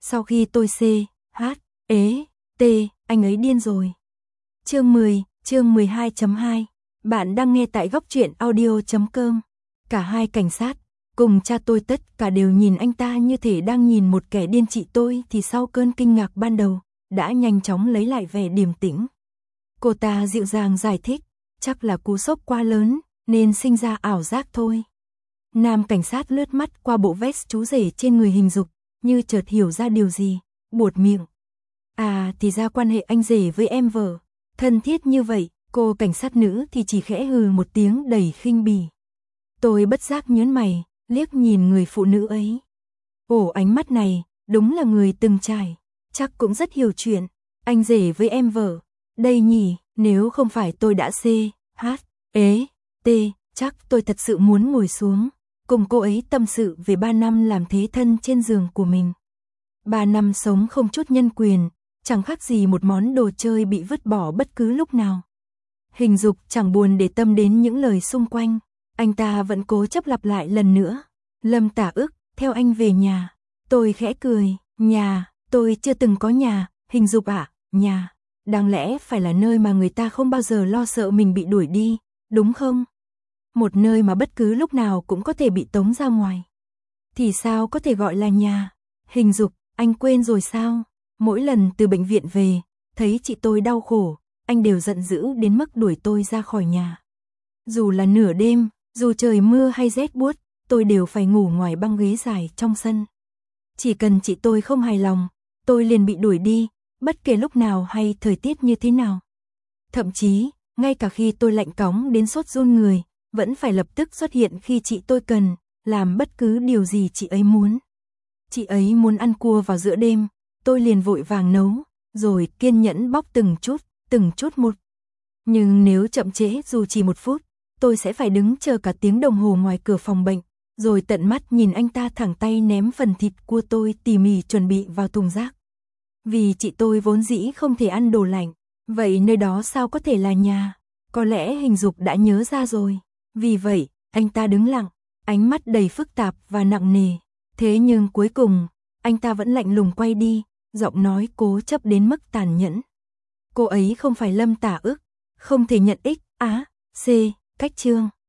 Sau khi tôi C, H, ế, T, anh ấy điên rồi. Chương 10, chương 12.2. Bạn đang nghe tại góc truyện audio.com. Cả hai cảnh sát, cùng cha tôi tất cả đều nhìn anh ta như thể đang nhìn một kẻ điên. Chị tôi thì sau cơn kinh ngạc ban đầu, đã nhanh chóng lấy lại vẻ điềm tĩnh. Cô ta dịu dàng giải thích, chắc là cú sốc quá lớn, nên sinh ra ảo giác thôi. Nam cảnh sát lướt mắt qua bộ vest chú rể trên người Hình Dục, như chợt hiểu ra điều gì, buột miệng. À, thì ra quan hệ anh rể với em vợ thân thiết như vậy. Cô cảnh sát nữ thì chỉ khẽ hừ một tiếng đầy khinh bỉ. Tôi bất giác nhớn mày, liếc nhìn người phụ nữ ấy. Ồ, ánh mắt này, đúng là người từng trải, chắc cũng rất hiểu chuyện. Anh rể với em vợ, đây nhỉ, nếu không phải tôi đã C, H, ế, T, chắc tôi thật sự muốn ngồi xuống, cùng cô ấy tâm sự về 3 năm làm thế thân trên giường của mình. 3 năm sống không chút nhân quyền, chẳng khác gì một món đồ chơi bị vứt bỏ bất cứ lúc nào. Hình Dục chẳng buồn để tâm đến những lời xung quanh, anh ta vẫn cố chấp lặp lại lần nữa. Lâm Tả Ức, theo anh về nhà. Tôi khẽ cười, nhà, tôi chưa từng có nhà. Hình Dục ạ, nhà, đáng lẽ phải là nơi mà người ta không bao giờ lo sợ mình bị đuổi đi, đúng không? Một nơi mà bất cứ lúc nào cũng có thể bị tống ra ngoài. Thì sao có thể gọi là nhà? Hình Dục, anh quên rồi sao? Mỗi lần từ bệnh viện về, thấy chị tôi đau khổ, anh đều giận dữ đến mức đuổi tôi ra khỏi nhà. Dù là nửa đêm, dù trời mưa hay rét buốt, tôi đều phải ngủ ngoài băng ghế dài trong sân. Chỉ cần chị tôi không hài lòng, tôi liền bị đuổi đi, bất kể lúc nào hay thời tiết như thế nào. Thậm chí, ngay cả khi tôi lạnh cóng đến sốt run người, vẫn phải lập tức xuất hiện khi chị tôi cần, làm bất cứ điều gì chị ấy muốn. Chị ấy muốn ăn cua vào giữa đêm, tôi liền vội vàng nấu, rồi kiên nhẫn bóc từng chút một. Nhưng nếu chậm trễ dù chỉ 1 phút, tôi sẽ phải đứng chờ cả tiếng đồng hồ ngoài cửa phòng bệnh, rồi tận mắt nhìn anh ta thẳng tay ném phần thịt cua tôi tỉ mỉ chuẩn bị vào thùng rác. Vì chị tôi vốn dĩ không thể ăn đồ lạnh, vậy nơi đó sao có thể là nhà? Có lẽ Hình Dục đã nhớ ra rồi. Vì vậy, anh ta đứng lặng, ánh mắt đầy phức tạp và nặng nề. Thế nhưng cuối cùng, anh ta vẫn lạnh lùng quay đi, giọng nói cố chấp đến mức tàn nhẫn. Cô ấy không phải Lâm Tả Ức, không thể nhận X, Á, C, cách chương.